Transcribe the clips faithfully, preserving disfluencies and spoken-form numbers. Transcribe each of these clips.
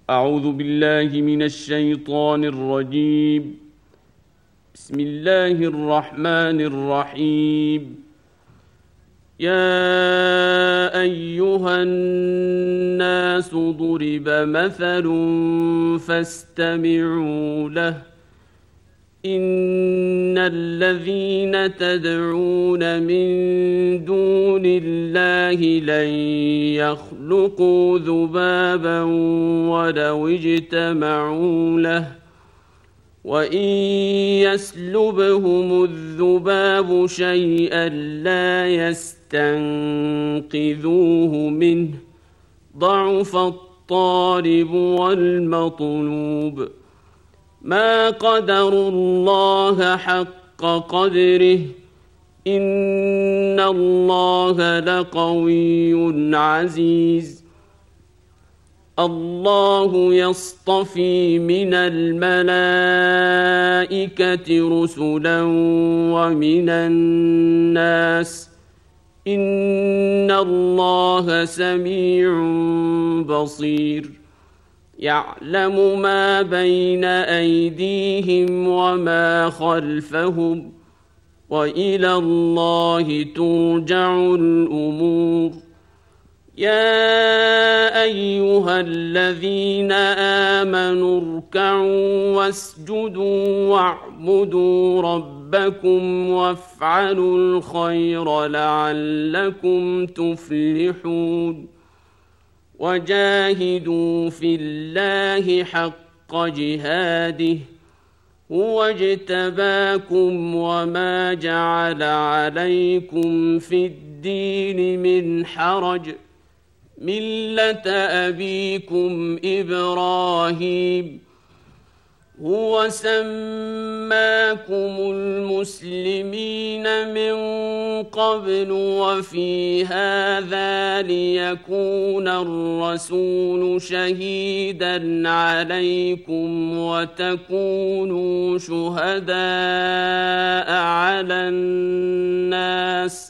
أعوذ بالله من الشيطان الرجيم. بسم الله الرحمن الرحيم. يا أيها الناس ضرب مثل فاستمعوا له إن الذين تدعون من دون الله لن يخلقوا ذبابا ولو اجتمعوا له وإن يسلبهم الذباب شيئا لا يستنقذوه منه ضعف الطالب والمطلوب ما قدروا الله حق قدره إن الله لقوي عزيز. الله يصطفي من الملائكة رسلا ومن الناس إن الله سميع بصير يعلم ما بين أيديهم وما خلفهم وإلى الله ترجع الأمور. يا أيها الذين آمنوا اركعوا واسجدوا واعبدوا ربكم وافعلوا الخير لعلكم تفلحون. وجاهدوا في الله حق جهاده هو اجتباكم وما جعل عليكم في الدين من حرج ملة أبيكم إبراهيم هو سماكم المسلمين من قبل وفي هذا ليكون الرسول شهيدا عليكم وتكونوا شهداء على الناس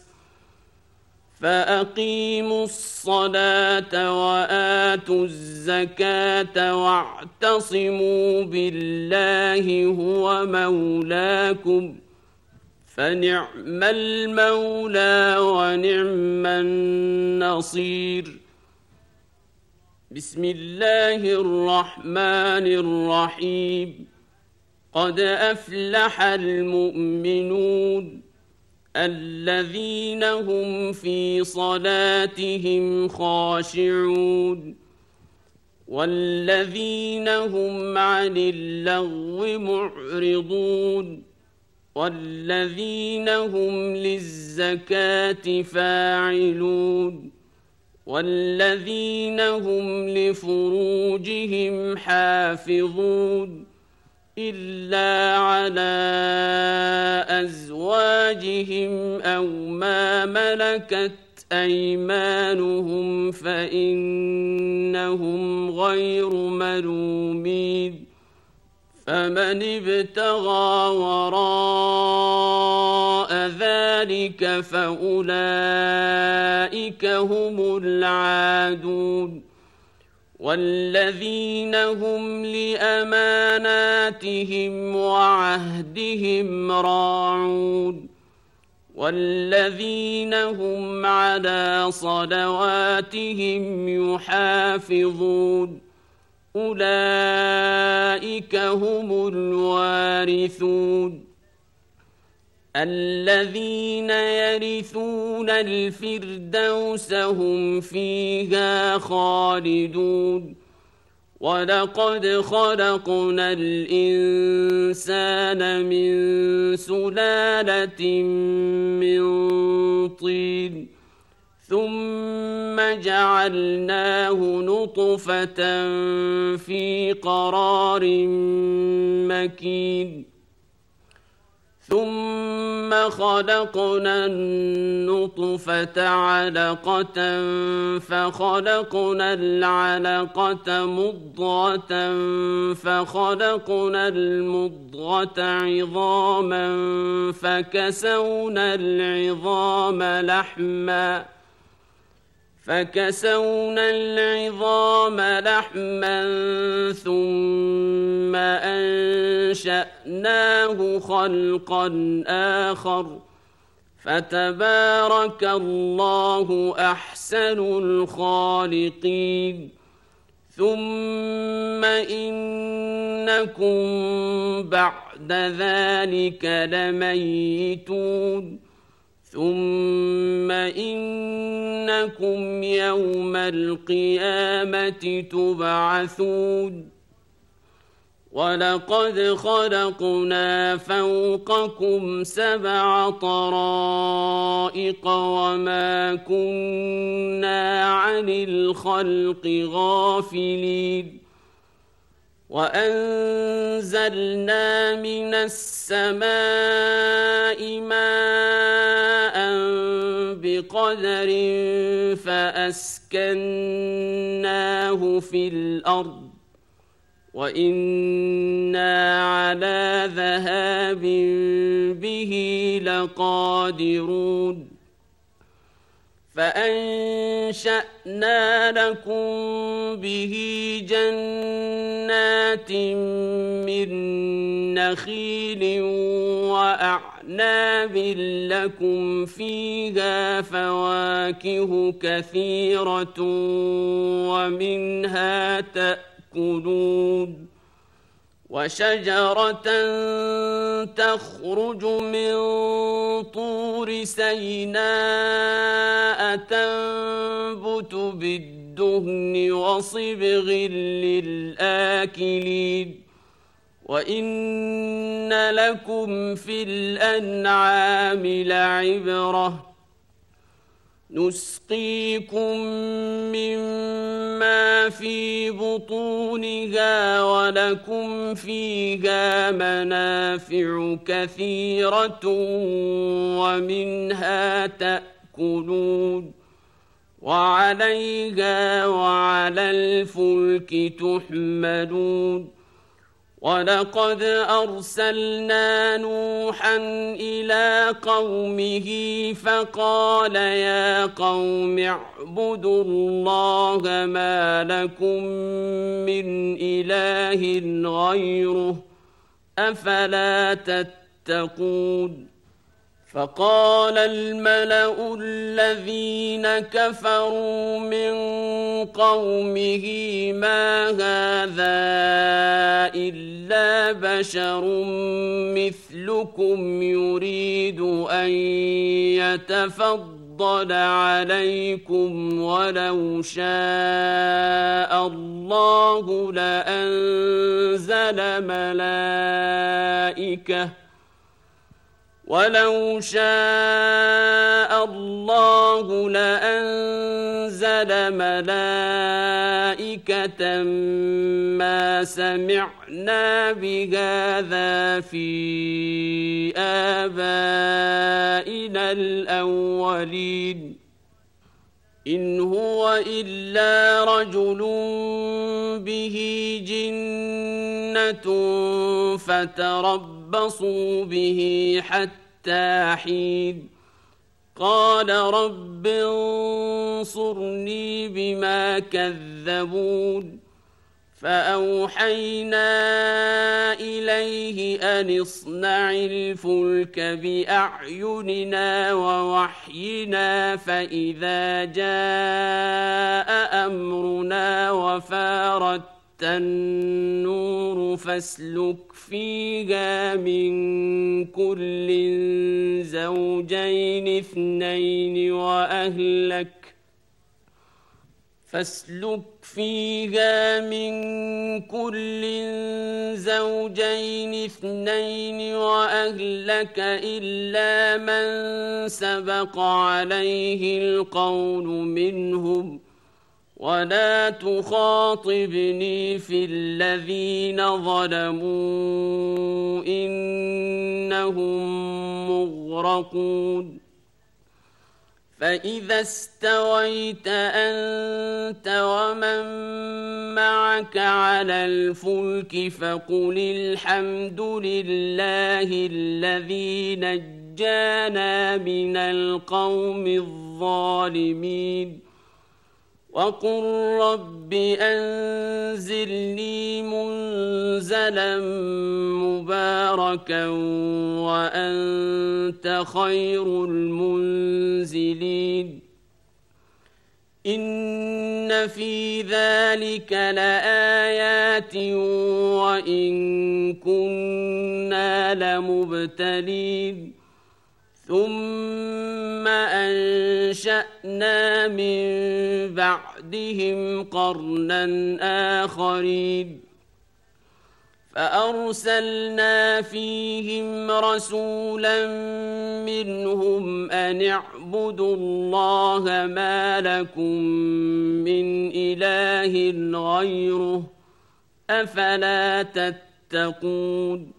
فأقيموا الصلاة وآتوا الزكاة واعتصموا بالله هو مولاكم فنعم المولى ونعم النصير. بسم الله الرحمن الرحيم. قد أفلح المؤمنون الذين هم في صلاتهم خاشعون والذين هم عن اللغو معرضون والذين هم للزكاة فاعلون والذين هم لفروجهم حافظون إلا على أزواجهم أو ما ملكت أيمانهم فإنهم غير ملومين. فمن ابتغى وراء ذلك فأولئك هم العادون والذين هم لأماناتهم وعهدهم راعون والذين هم على صلواتهم يحافظون أولئك هم الوارثون الذين يرثون الفردوس هم فيها خالدون. ولقد خلقنا الإنسان من سلالة من طين ثم جعلناه نطفة في قرار مكين ثم خلقنا النطفة علقة فخلقنا العلقة مضغة فخلقنا المضغة عظاما فكسونا العظام لحما فكسونا العظام لحما ثم أنشأناه خلقا آخر فتبارك الله أحسن الخالقين ثم إنكم بعد ذلك لميتون ثم إنكم يوم القيامة تبعثون ولقد خلقنا فوقكم سبع طرائق وما كنا عن الخلق غافلين وأنزلنا من السماء ماء بقدر فأسكناه في الأرض وإنا على ذهاب به لقادرون فأنشأنا لكم به جنات من نخيل وأعناب لكم فيها فواكه كثيرة ومنها تأكلون وشجرة تخرج من طور سيناء تنبت بالدهن وصبغ للآكلين وإن لكم في الأنعام لعبرة نسقيكم مما في بطونها ولكم فيها منافع كثيرة ومنها تأكلون وعليها وعلى الفلك تحملون ولقد أرسلنا نوحا إلى قومه فقال يا قوم اعبدوا الله ما لكم من إله غيره أفلا تتقون فقال الملأ الذين كفروا من قومه ما هذا إلا بشر مثلكم يريد أن يتفضل عليكم ولو شاء الله لأنزل ملائكة ولو شاء الله لأنزل ملائكة ما سمعنا بهذا في آبائنا الأولين إن هو إلا رجل به جنة فتربصوا به حتى حين قال رب انصرني بما كذبون فأوحينا إليه أن اصنع الفلك بأعيننا ووحينا فإذا جاء أمرنا وفارت النور فاسلك فيها من كل زوجين اثنين وأهلك فاسلك فيها من كل زوجين اثنين وأهلك إلا من سبق عليه القول منهم ولا تخاطبني في الذين ظلموا إنهم مغرقون فإذا استويت أنت ومن معك على الفلك فقل الحمد لله الذي نجانا من القوم الظالمين وقل رب أنزلني منزلا مباركا وأنت خير المنزلين إن في ذلك لآيات وإن كنا لمبتلين ثم أنشأنا من بعدهم قرنا آخرين فأرسلنا فيهم رسولا منهم أن اعبدوا الله ما لكم من إله غيره أفلا تتقون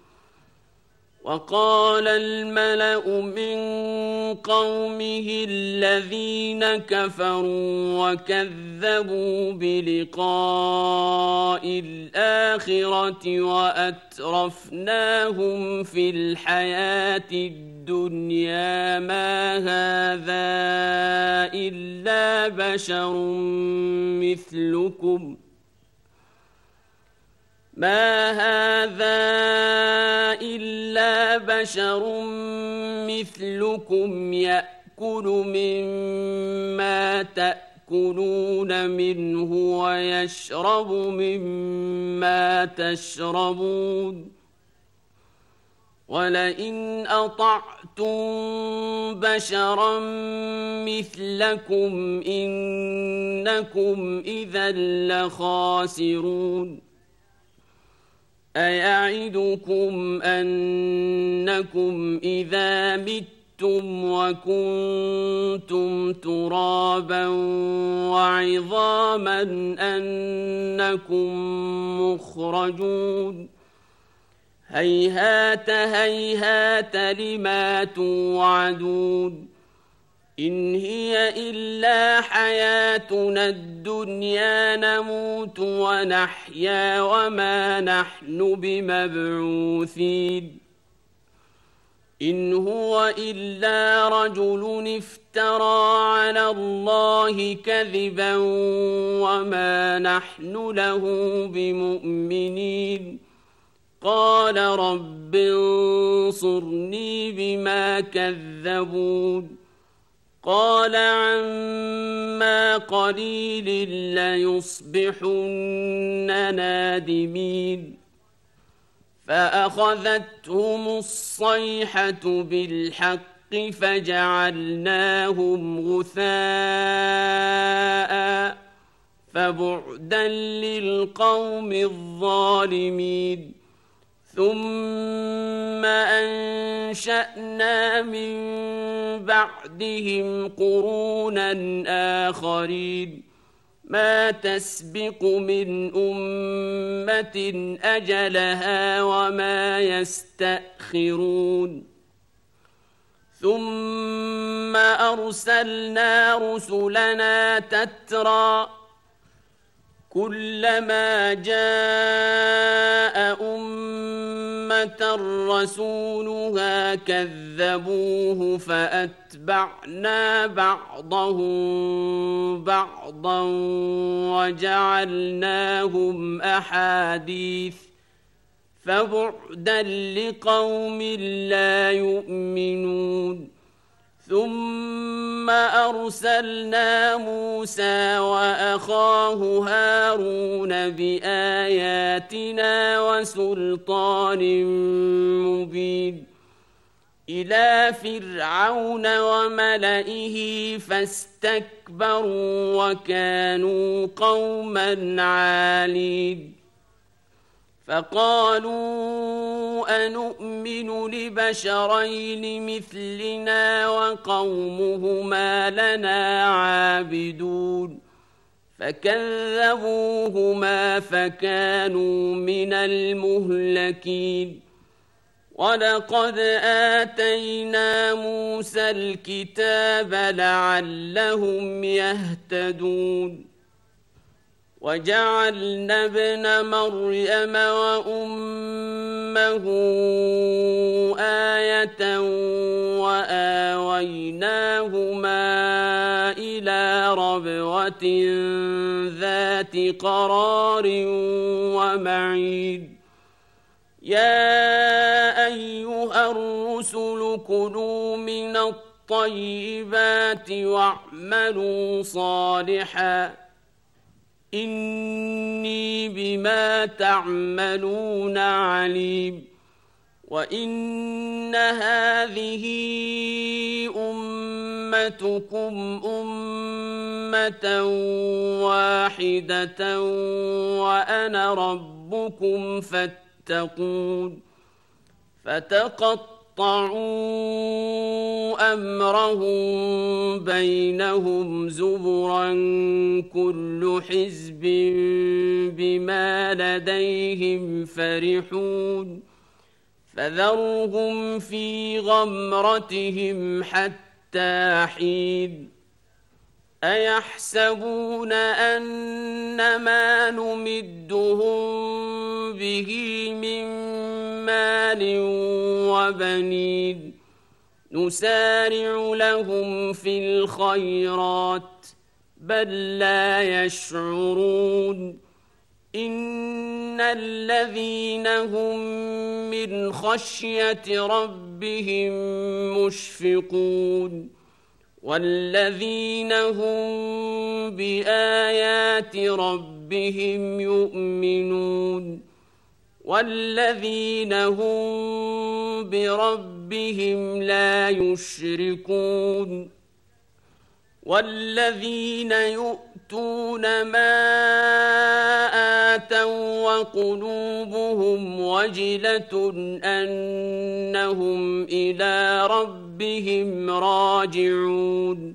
وقال الملأ من قومه الذين كفروا وكذبوا بلقاء الآخرة وأترفناهم في الحياة الدنيا ما هذا إلا بشر مثلكم ما هذا إلا بشر مثلكم يأكل مما تأكلون منه ويشرب مما تشربون ولئن أطعتم بشرا مثلكم إنكم إذا لخاسرون أيعدكم أنكم إذا متم وكنتم ترابا وعظاما أنكم مخرجون هيهات هيهات لما توعدون إن هي إلا حياتنا الدنيا نموت ونحيا وما نحن بمبعوثين إن هو إلا رجل افترى على الله كذبا وما نحن له بمؤمنين قال رب انصرني بما كذبون قال عما قليل ليصبحن نادمين فأخذتهم الصيحة بالحق فجعلناهم غثاء فبعدا للقوم الظالمين ثم أنشأنا من بعدهم قرونا آخرين ما تسبق من أمة أجلها وما يستأخرون ثم أرسلنا رسلنا تترى كلما جاء أمة رسولها كذبوه فأتبعنا بعضهم بعضا وجعلناهم أحاديث فبعدا لقوم لا يؤمنون ثم أرسلنا موسى وأخاه هارون بآياتنا وسلطان مبين إلى فرعون وملئه فاستكبروا وكانوا قوما عالين فقالوا أنؤمن لبشرين مثلنا وقومهما لنا عابدون فكذبوهما فكانوا من المهلكين ولقد آتينا موسى الكتاب لعلهم يهتدون وجعلنا ابن مريم وأمه آية وآويناهما إلى ربوة شجرة ذات قرار ومعيد يا أيها الرسل كلوا من الطيبات واعملوا صالحا إني بما تعملون عليم وإن هذه أمتكم أمة واحدة وأنا ربكم فاتقون فتقطعوا أمرهم بينهم زبرا كل حزب بما لديهم فرحون فذرهم في غمرتهم حتى حين أيحسبون أن ما نمدهم به من مال وبنين نسارع لهم في الخيرات بل لا يشعرون إن الذين هم من خشية ربهم مشفقون والذين هم بآيات ربهم يؤمنون والذين هم بربهم لا يشركون والذين يؤتون ما آتوا وقلوبهم وجلة أنهم إلى ربهم راجعون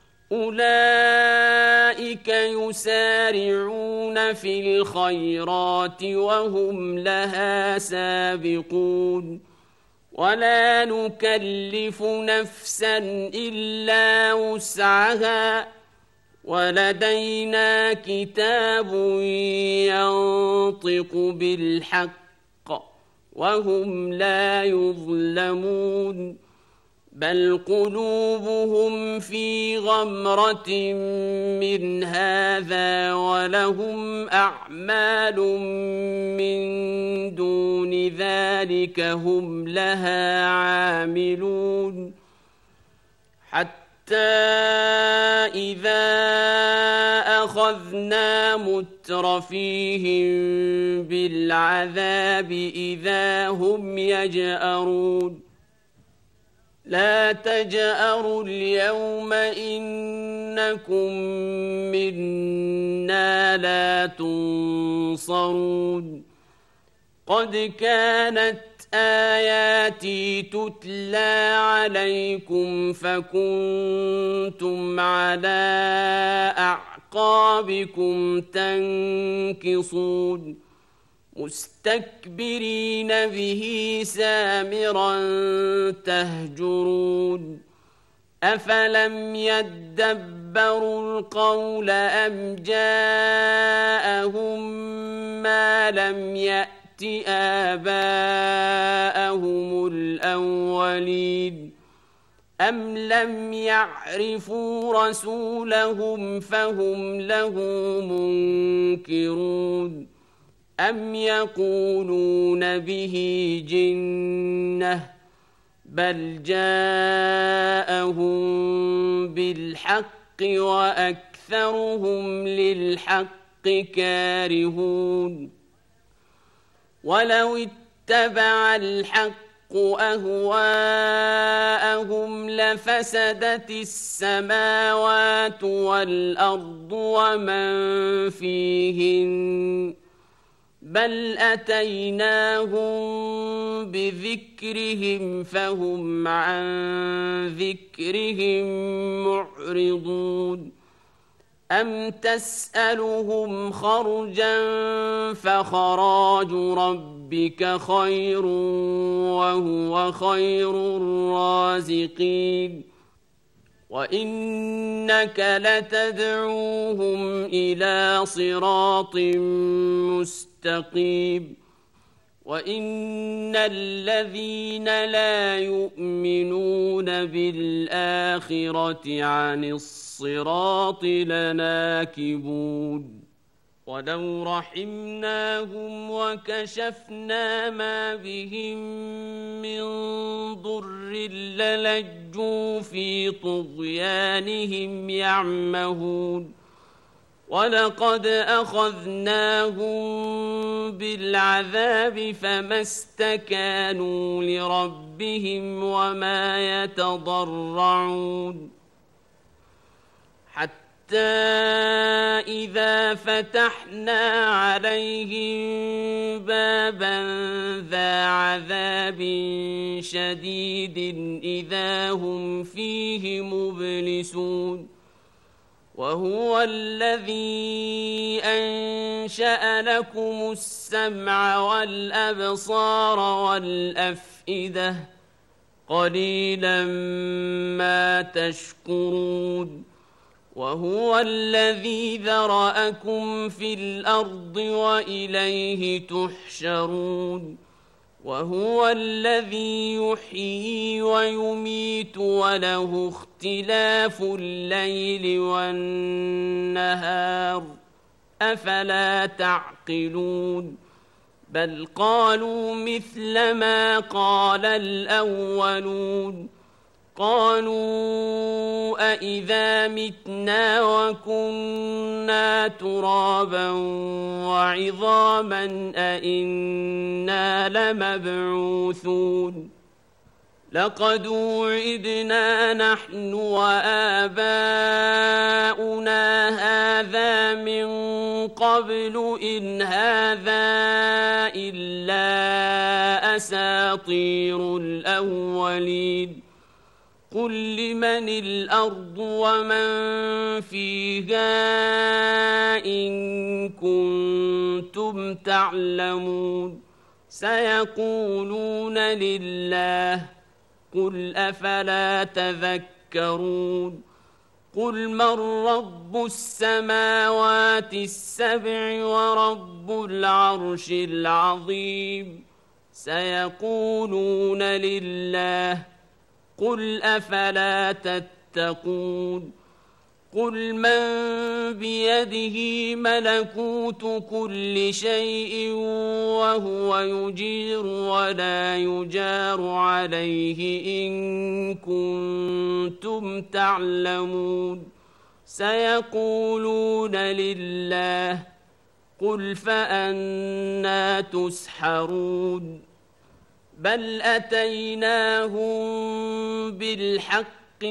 أولئك يسارعون في الخيرات وهم لها سابقون ولا نكلف نفسا إلا وسعها ولدينا كتاب ينطق بالحق وهم لا يظلمون بل قلوبهم في غمرة من هذا ولهم أعمال من دون ذلك هم لها عاملون حتى إذا أخذنا مترفيهم بالعذاب إذا هم يجأرون لا تجأروا اليوم إنكم منا لا تنصرون قد كانت آياتي تتلى عليكم فكنتم على أعقابكم تنكصون مستكبرين به سامرا تهجرون أفلم يدبروا القول أم جاءهم ما لم يأت آباءهم الأولين أم لم يعرفوا رسولهم فهم له منكرون أم يقولون به جنة بل جاءهم بالحق وأكثرهم للحق كارهون ولو اتبع الحق أهواءهم لفسدت السماوات والأرض ومن فيهن بل أتيناهم بذكرهم فهم عن ذكرهم معرضون أم تسألهم خرجا فخراج ربك خير وهو خير الرازقين وإنك لتدعوهم إلى صراط مستقيم وإن الذين لا يؤمنون بالآخرة عن الصراط لناكبون ولو رحمناهم وكشفنا ما بهم من ضر للجوا في طغيانهم يعمهون ولقد أخذناهم بالعذاب فما استكانوا لربهم وما يتضرعون حتى إذا فتحنا عليهم بابا ذا عذاب شديد إذا هم فيه مبلسون وهو الذي أنشأ لكم السمع والأبصار والأفئدة قليلا ما تشكرون وهو الذي ذرأكم في الأرض وإليه تحشرون وهو الذي يحيي ويميت وله اختلاف الليل والنهار أفلا تعقلون بل قالوا مثل ما قال الأولون قالوا أإذا متنا وكنا ترابا وعظاما أإنا لمبعوثون لقد وعدنا نحن وآباؤنا هذا من قبل إن هذا إلا أساطير الأولين قل لمن الأرض ومن فيها إن كنتم تعلمون سيقولون لله قل أفلا تذكرون قل من رب السماوات السبع ورب العرش العظيم سيقولون لله قل أفلا تتقون قل من بيده ملكوت كل شيء وهو يجير ولا يجار عليه إن كنتم تعلمون سيقولون لله قل فأنى تسحرون بل أتيناهم بالحق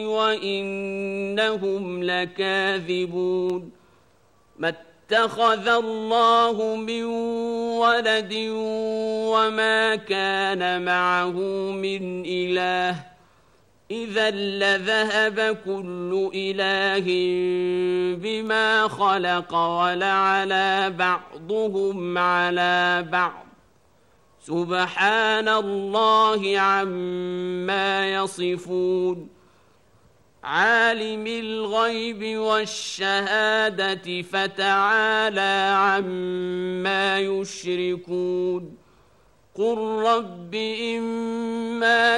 وإنهم لكاذبون ما اتخذ الله من ولد وما كان معه من إله إذا لذهب كل إله بما خلق ولعلى بعضهم على بعض سبحان الله عما يصفون عالم الغيب والشهادة فتعالى عما يشركون قل رب إما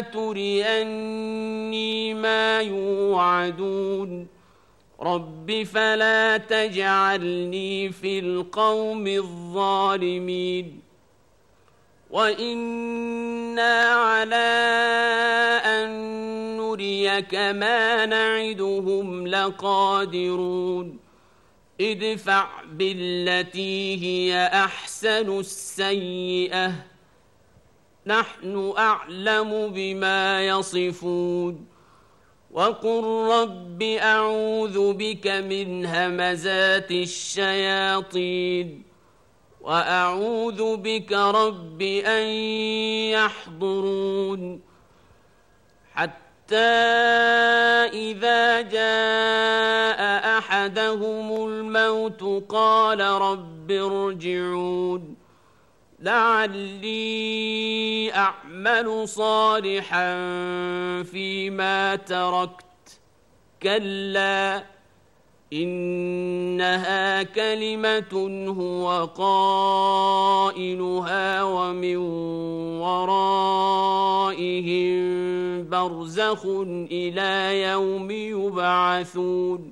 تريني ما يوعدون رب فلا تجعلني في القوم الظالمين وإنا على أن نريك ما نعدهم لقادرون ادفع بالتي هي أحسن السيئة نحن أعلم بما يصفون وقل رب أعوذ بك من همزات الشياطين وأعوذ بك رب أن يحضرون حتى إذا جاء أحدهم الموت قال رب ارجعون لعلي أعمل صالحا فيما تركت كلا إنها كلمة هو قائلها ومن ورائهم برزخ إلى يوم يبعثون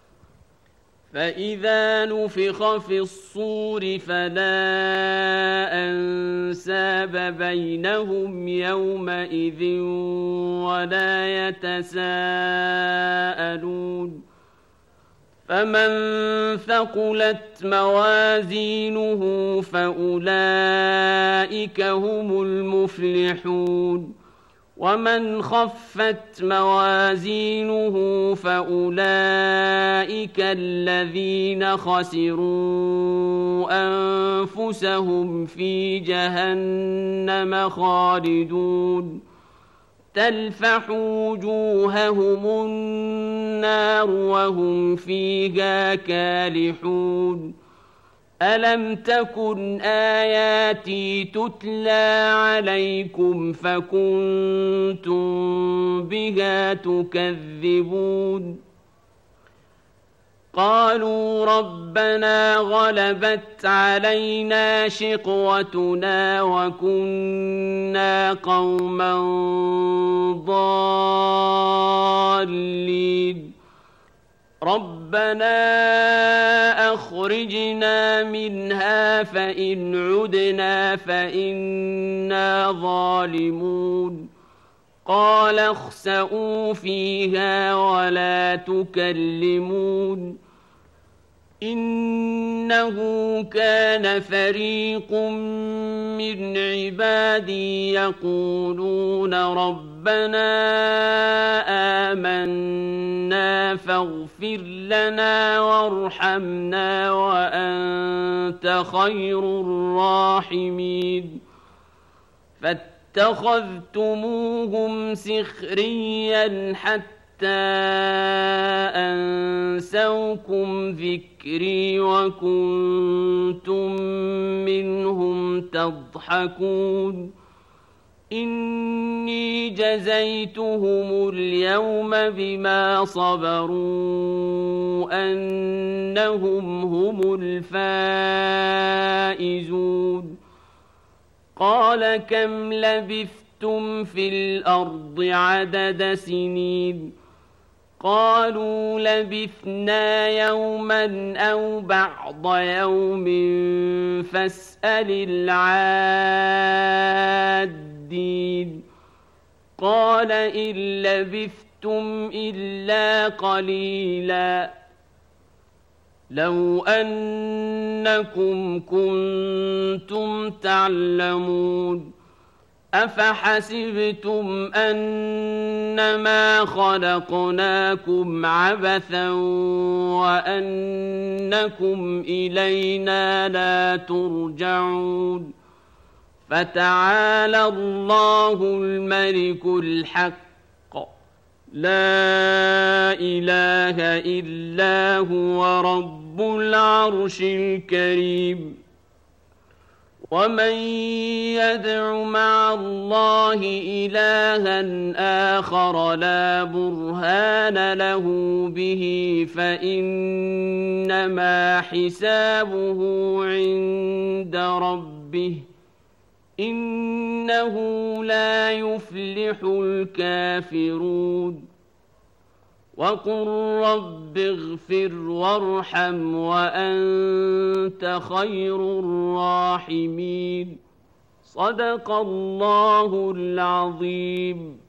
فإذا نفخ في الصور فلا أنساب بينهم يومئذ ولا يتساءلون فمن ثقلت موازينه فأولئك هم المفلحون ومن خفت موازينه فأولئك الذين خسروا أنفسهم في جهنم خالدون تلفح وجوههم النار وهم فيها كالحون ألم تكن آياتي تتلى عليكم فكنتم بها تكذبون قالوا ربنا غلبت علينا شقوتنا وكنا قوما ضالين ربنا أخرجنا منها فإن عدنا فإنا ظالمون قال اخسئوا فيها ولا تكلمون إنه كان فريق من عبادي يقولون ربنا آمنا فاغفر لنا وارحمنا وأنت خير الراحمين فاتخذتموهم سخريا حتى أنسوكم ذكري وكنتم منهم تضحكون إني جزيتهم اليوم بما صبروا أنهم هم الفائزون قال كم لبثتم في الأرض عدد سنين قالوا لبثنا يوما أو بعض يوم فاسأل العادين قال إن لبثتم إلا قليلا لو أنكم كنتم تعلمون أفحسبتم أنما خلقناكم عبثا وأنكم إلينا لا ترجعون فتعالى الله الملك الحق لا إله إلا هو رب العرش الكريم ومن يدع مع الله إلها آخر لا برهان له به فإنما حسابه عند ربه إنه لا يفلح الكافرون وقل رب اغفر وارحم وأنت خير الراحمين صدق الله العظيم.